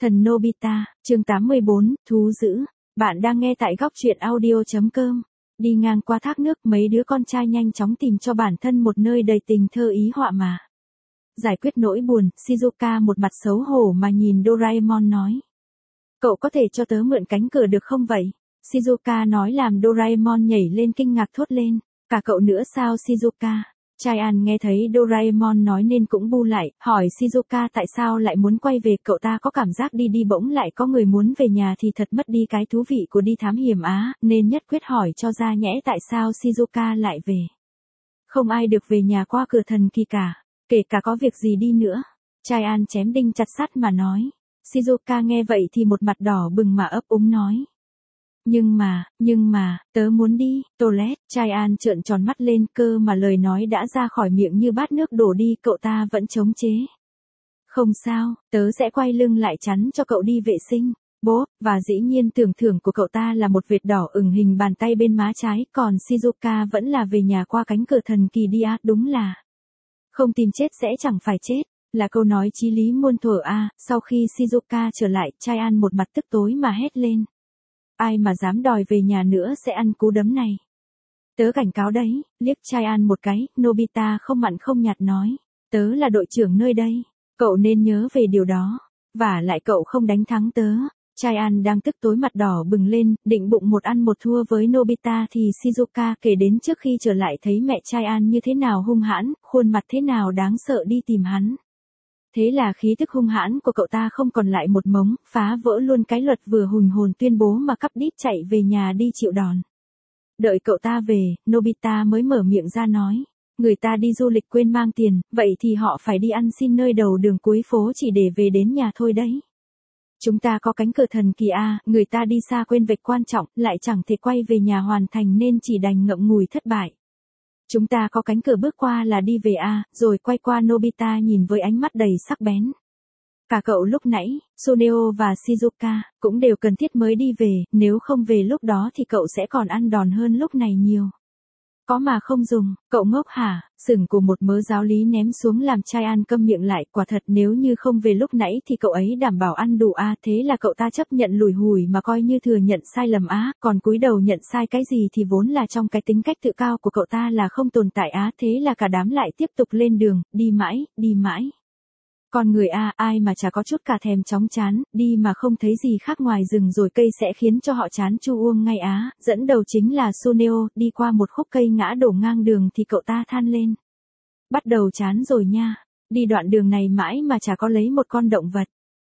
Thần Nobita, chương 84, thú dữ. Bạn đang nghe tại góc truyện audio.com. Đi ngang qua thác nước, mấy đứa con trai nhanh chóng tìm cho bản thân một nơi đầy tình thơ ý họa mà. Giải quyết nỗi buồn, Shizuka một mặt xấu hổ mà nhìn Doraemon nói. Cậu có thể cho tớ mượn cánh cửa được không vậy? Shizuka nói làm Doraemon nhảy lên kinh ngạc thốt lên. Cả cậu nữa sao Shizuka? Chaian nghe thấy Doraemon nói nên cũng bu lại, hỏi Shizuka tại sao lại muốn quay về, cậu ta có cảm giác đi đi bỗng lại có người muốn về nhà thì thật mất đi cái thú vị của đi thám hiểm á, nên nhất quyết hỏi cho ra nhẽ tại sao Shizuka lại về. Không ai được về nhà qua cửa thần kỳ cả, kể cả có việc gì đi nữa. Chaian chém đinh chặt sắt mà nói. Shizuka nghe vậy thì một mặt đỏ bừng mà ấp úng nói. Nhưng mà, tớ muốn đi, toilet. Chaian trợn tròn mắt lên, cơ mà lời nói đã ra khỏi miệng như bát nước đổ đi, cậu ta vẫn chống chế. Không sao, tớ sẽ quay lưng lại chắn cho cậu đi vệ sinh. Bố, và dĩ nhiên tưởng thưởng của cậu ta là một vệt đỏ ửng hình bàn tay bên má trái, còn Shizuka vẫn là về nhà qua cánh cửa thần kỳ đi á, đúng là. Không tìm chết sẽ chẳng phải chết, là câu nói chí lý muôn thuở a. Sau khi Shizuka trở lại, Chaian một mặt tức tối mà hét lên. Ai mà dám đòi về nhà nữa sẽ ăn cú đấm này. Tớ cảnh cáo đấy, liếc Chaian một cái, Nobita không mặn không nhạt nói. Tớ là đội trưởng nơi đây, cậu nên nhớ về điều đó. Vả lại cậu không đánh thắng tớ. Chaian đang tức tối mặt đỏ bừng lên, định bụng một ăn một thua với Nobita thì Shizuka kể đến trước khi trở lại thấy mẹ Chaian như thế nào hung hãn, khuôn mặt thế nào đáng sợ đi tìm hắn. Thế là khí tức hung hãn của cậu ta không còn lại một mống, phá vỡ luôn cái luật vừa hùng hồn tuyên bố mà cắp đít chạy về nhà đi chịu đòn. Đợi cậu ta về, Nobita mới mở miệng ra nói. Người ta đi du lịch quên mang tiền, vậy thì họ phải đi ăn xin nơi đầu đường cuối phố chỉ để về đến nhà thôi đấy. Chúng ta có cánh cửa thần kỳ a, người ta đi xa quên việc quan trọng, lại chẳng thể quay về nhà hoàn thành nên chỉ đành ngậm ngùi thất bại. Chúng ta có cánh cửa bước qua là đi về a, rồi quay qua Nobita nhìn với ánh mắt đầy sắc bén. Cả cậu lúc nãy, Suneo và Shizuka, cũng đều cần thiết mới đi về, nếu không về lúc đó thì cậu sẽ còn ăn đòn hơn lúc này nhiều. Có mà không dùng, cậu ngốc hả? Sừng của một mớ giáo lý ném xuống làm Chaian câm miệng lại, quả thật nếu như không về lúc nãy thì cậu ấy đảm bảo ăn đủ a, thế là cậu ta chấp nhận lủi hủi mà coi như thừa nhận sai lầm á, còn cúi đầu nhận sai cái gì thì vốn là trong cái tính cách tự cao của cậu ta là không tồn tại á, thế là cả đám lại tiếp tục lên đường, đi mãi. Con người a, ai mà chả có chút cả thèm chóng chán, đi mà không thấy gì khác ngoài rừng rồi cây sẽ khiến cho họ chán chu uông ngay á, dẫn đầu chính là Suneo, đi qua một khúc cây ngã đổ ngang đường thì cậu ta than lên. Bắt đầu chán rồi nha, đi đoạn đường này mãi mà chả có lấy một con động vật.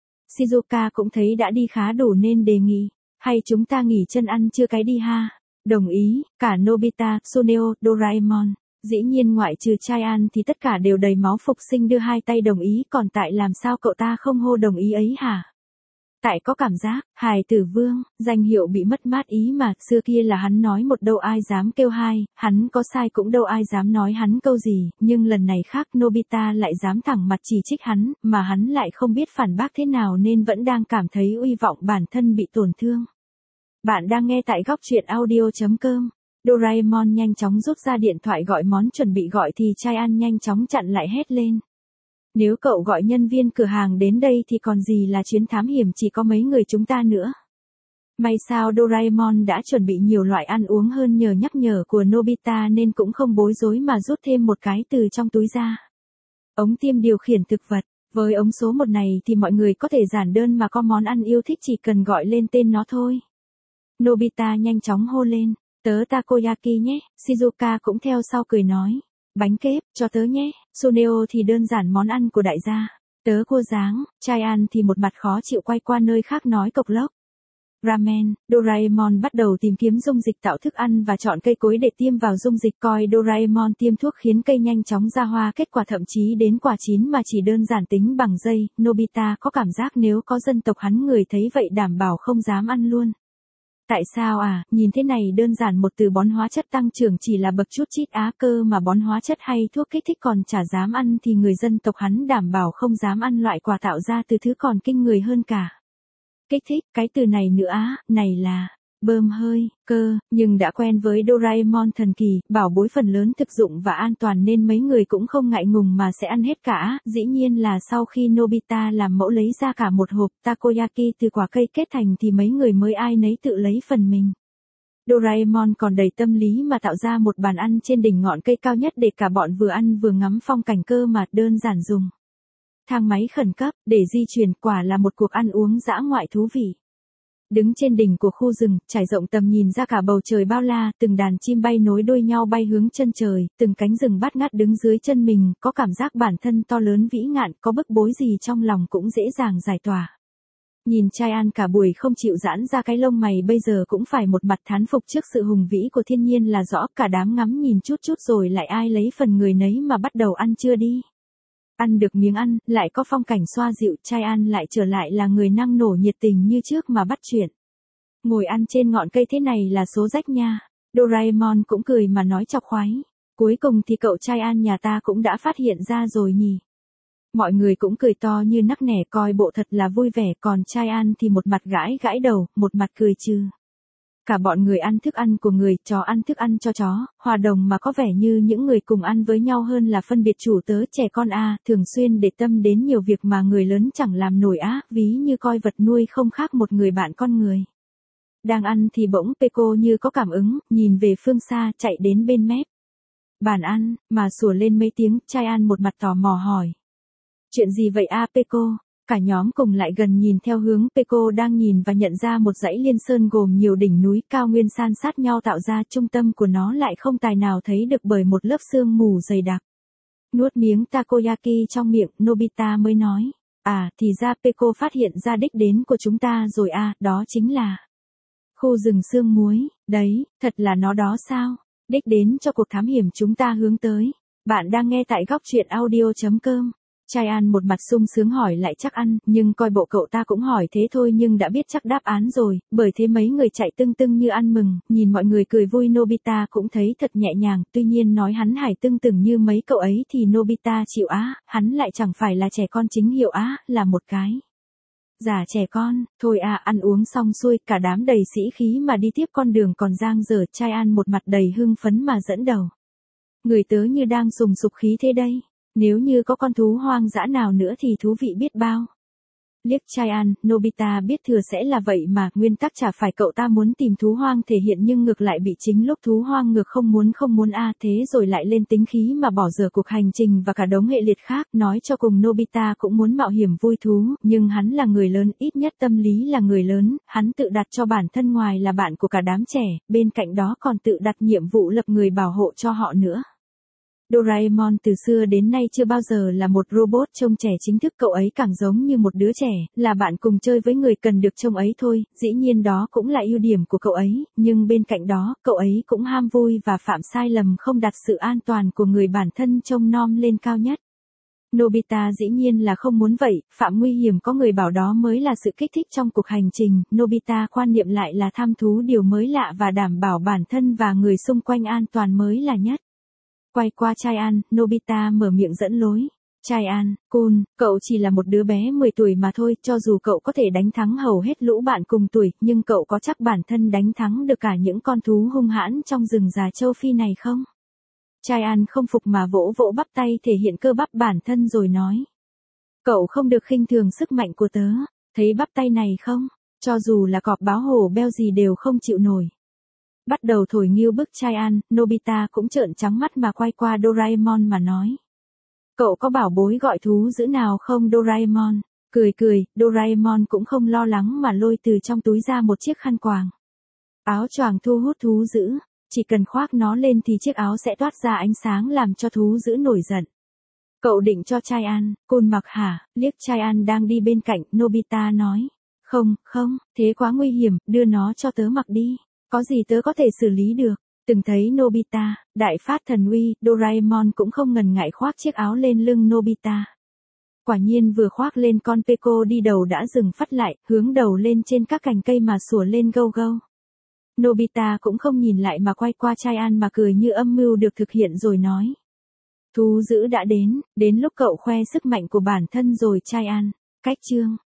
Shizuka cũng thấy đã đi khá đủ nên đề nghị, hay chúng ta nghỉ chân ăn trưa cái đi ha. Đồng ý, cả Nobita, Suneo, Doraemon. Dĩ nhiên ngoại trừ Chaian thì tất cả đều đầy máu phục sinh đưa hai tay đồng ý, còn tại làm sao cậu ta không hô đồng ý ấy hả? Tại có cảm giác, hài tử vương, danh hiệu bị mất mát ý mà, xưa kia là hắn nói một đâu ai dám kêu hai, hắn có sai cũng đâu ai dám nói hắn câu gì, nhưng lần này khác Nobita lại dám thẳng mặt chỉ trích hắn, mà hắn lại không biết phản bác thế nào nên vẫn đang cảm thấy uy vọng bản thân bị tổn thương. Bạn đang nghe tại góc truyện audio.com. Doraemon nhanh chóng rút ra điện thoại gọi món chuẩn bị gọi thì Chaian nhanh chóng chặn lại hét lên. Nếu cậu gọi nhân viên cửa hàng đến đây thì còn gì là chuyến thám hiểm, chỉ có mấy người chúng ta nữa. May sao Doraemon đã chuẩn bị nhiều loại ăn uống hơn nhờ nhắc nhở của Nobita nên cũng không bối rối mà rút thêm một cái từ trong túi ra. Ống tiêm điều khiển thực vật. Với ống số 1 này thì mọi người có thể giản đơn mà có món ăn yêu thích chỉ cần gọi lên tên nó thôi. Nobita nhanh chóng hô lên. Tớ takoyaki nhé, Shizuka cũng theo sau cười nói. Bánh kếp, cho tớ nhé, Suneo thì đơn giản món ăn của đại gia. Tớ cua dáng, Chaian thì một mặt khó chịu quay qua nơi khác nói cộc lốc. Ramen, Doraemon bắt đầu tìm kiếm dung dịch tạo thức ăn và chọn cây cối để tiêm vào dung dịch, coi Doraemon tiêm thuốc khiến cây nhanh chóng ra hoa, kết quả thậm chí đến quả chín mà chỉ đơn giản tính bằng dây. Nobita có cảm giác nếu có dân tộc hắn người thấy vậy đảm bảo không dám ăn luôn. Tại sao à, nhìn thế này đơn giản một từ bón hóa chất tăng trưởng chỉ là bậc chút chít á, cơ mà bón hóa chất hay thuốc kích thích còn chả dám ăn thì người dân tộc hắn đảm bảo không dám ăn loại quả tạo ra từ thứ còn kinh người hơn cả. Kích thích, cái từ này nữa á, này là, bơm hơi, cơ, nhưng đã quen với Doraemon thần kỳ, bảo bối phần lớn thực dụng và an toàn nên mấy người cũng không ngại ngùng mà sẽ ăn hết cả, dĩ nhiên là sau khi Nobita làm mẫu lấy ra cả một hộp takoyaki từ quả cây kết thành thì mấy người mới ai nấy tự lấy phần mình. Doraemon còn đầy tâm lý mà tạo ra một bàn ăn trên đỉnh ngọn cây cao nhất để cả bọn vừa ăn vừa ngắm phong cảnh cơ mà đơn giản dùng thang máy khẩn cấp để di chuyển, quả là một cuộc ăn uống dã ngoại thú vị. Đứng trên đỉnh của khu rừng, trải rộng tầm nhìn ra cả bầu trời bao la, từng đàn chim bay nối đuôi nhau bay hướng chân trời, từng cánh rừng bát ngát đứng dưới chân mình, có cảm giác bản thân to lớn vĩ ngạn, có bức bối gì trong lòng cũng dễ dàng giải tỏa. Nhìn Chai An cả buổi không chịu giãn ra cái lông mày bây giờ cũng phải một mặt thán phục trước sự hùng vĩ của thiên nhiên là rõ, cả đám ngắm nhìn chút chút rồi lại ai lấy phần người nấy mà bắt đầu ăn chưa đi. Ăn được miếng ăn, lại có phong cảnh xoa dịu, Chai An lại trở lại là người năng nổ nhiệt tình như trước mà bắt chuyện. Ngồi ăn trên ngọn cây thế này là số rách nha. Doraemon cũng cười mà nói chọc khoái. Cuối cùng thì cậu Chai An nhà ta cũng đã phát hiện ra rồi nhỉ. Mọi người cũng cười to như nắc nẻ, coi bộ thật là vui vẻ, còn Chai An thì một mặt gãi gãi đầu, một mặt cười trừ. Cả bọn người ăn thức ăn của người, chó ăn thức ăn cho chó, hòa đồng mà có vẻ như những người cùng ăn với nhau hơn là phân biệt chủ tớ trẻ con thường xuyên để tâm đến nhiều việc mà người lớn chẳng làm nổi ví như coi vật nuôi không khác một người bạn con người. Đang ăn thì bỗng Peko như có cảm ứng, nhìn về phương xa, chạy đến bên mép bàn ăn, mà sủa lên mấy tiếng. Chai An một mặt tò mò hỏi. Chuyện gì vậy Peko? Cả nhóm cùng lại gần nhìn theo hướng Peko đang nhìn và nhận ra một dãy liên sơn gồm nhiều đỉnh núi cao nguyên san sát nhau tạo ra, trung tâm của nó lại không tài nào thấy được bởi một lớp sương mù dày đặc. Nuốt miếng takoyaki trong miệng, Nobita mới nói. Thì ra Peko phát hiện ra đích đến của chúng ta rồi đó chính là khu rừng sương muối, đấy, thật là nó đó sao? Đích đến cho cuộc thám hiểm chúng ta hướng tới. Bạn đang nghe tại góc truyện audio.com. Chai An một mặt sung sướng hỏi lại chắc ăn, nhưng coi bộ cậu ta cũng hỏi thế thôi nhưng đã biết chắc đáp án rồi, bởi thế mấy người chạy tưng tưng như ăn mừng, nhìn mọi người cười vui. Nobita cũng thấy thật nhẹ nhàng, tuy nhiên nói hắn hải tưng tửng như mấy cậu ấy thì Nobita chịu hắn lại chẳng phải là trẻ con chính hiệu là một cái giả trẻ con, thôi ăn uống xong xuôi, cả đám đầy sĩ khí mà đi tiếp con đường còn dang dở. Chai An một mặt đầy hưng phấn mà dẫn đầu. Người tớ như đang dùng sục khí thế đây. Nếu như có con thú hoang dã nào nữa thì thú vị biết bao. Liếc Chai An, Nobita biết thừa sẽ là vậy mà, nguyên tắc chả phải cậu ta muốn tìm thú hoang thể hiện nhưng ngược lại bị chính lúc thú hoang ngược không muốn thế rồi lại lên tính khí mà bỏ dở cuộc hành trình và cả đống hệ liệt khác. Nói cho cùng Nobita cũng muốn mạo hiểm vui thú, nhưng hắn là người lớn, ít nhất tâm lý là người lớn, hắn tự đặt cho bản thân ngoài là bạn của cả đám trẻ, bên cạnh đó còn tự đặt nhiệm vụ lập người bảo hộ cho họ nữa. Doraemon từ xưa đến nay chưa bao giờ là một robot trông trẻ chính thức, cậu ấy càng giống như một đứa trẻ, là bạn cùng chơi với người cần được trông ấy thôi, dĩ nhiên đó cũng là ưu điểm của cậu ấy, nhưng bên cạnh đó, cậu ấy cũng ham vui và phạm sai lầm không đặt sự an toàn của người bản thân trông nom lên cao nhất. Nobita dĩ nhiên là không muốn vậy, phạm nguy hiểm có người bảo đó mới là sự kích thích trong cuộc hành trình, Nobita quan niệm lại là tham thú điều mới lạ và đảm bảo bản thân và người xung quanh an toàn mới là nhất. Quay qua Chai An, Nobita mở miệng dẫn lối. Chai An, Kun, cậu chỉ là một đứa bé 10 tuổi mà thôi, cho dù cậu có thể đánh thắng hầu hết lũ bạn cùng tuổi, nhưng cậu có chắc bản thân đánh thắng được cả những con thú hung hãn trong rừng già châu Phi này không? Chai An không phục mà vỗ vỗ bắp tay thể hiện cơ bắp bản thân rồi nói. Cậu không được khinh thường sức mạnh của tớ, thấy bắp tay này không? Cho dù là cọp báo hổ beo gì đều không chịu nổi. Bắt đầu thổi nghiêu bức Chai An, Nobita cũng trợn trắng mắt mà quay qua Doraemon mà nói. Cậu có bảo bối gọi thú dữ nào không Doraemon? Cười cười, Doraemon cũng không lo lắng mà lôi từ trong túi ra một chiếc khăn quàng. Áo choàng thu hút thú dữ, chỉ cần khoác nó lên thì chiếc áo sẽ toát ra ánh sáng làm cho thú dữ nổi giận. Cậu định cho Chai An, Kun mặc hả? Liếc Chai An đang đi bên cạnh, Nobita nói. Không, thế quá nguy hiểm, đưa nó cho tớ mặc đi. Có gì tớ có thể xử lý được. Từng thấy Nobita, đại phát thần uy, Doraemon cũng không ngần ngại khoác chiếc áo lên lưng Nobita. Quả nhiên vừa khoác lên con Peko đi đầu đã dừng phắt lại, hướng đầu lên trên các cành cây mà sủa lên gâu gâu. Nobita cũng không nhìn lại mà quay qua Chai An mà cười như âm mưu được thực hiện rồi nói. Thú dữ đã đến lúc cậu khoe sức mạnh của bản thân rồi Chai An. Cách chương.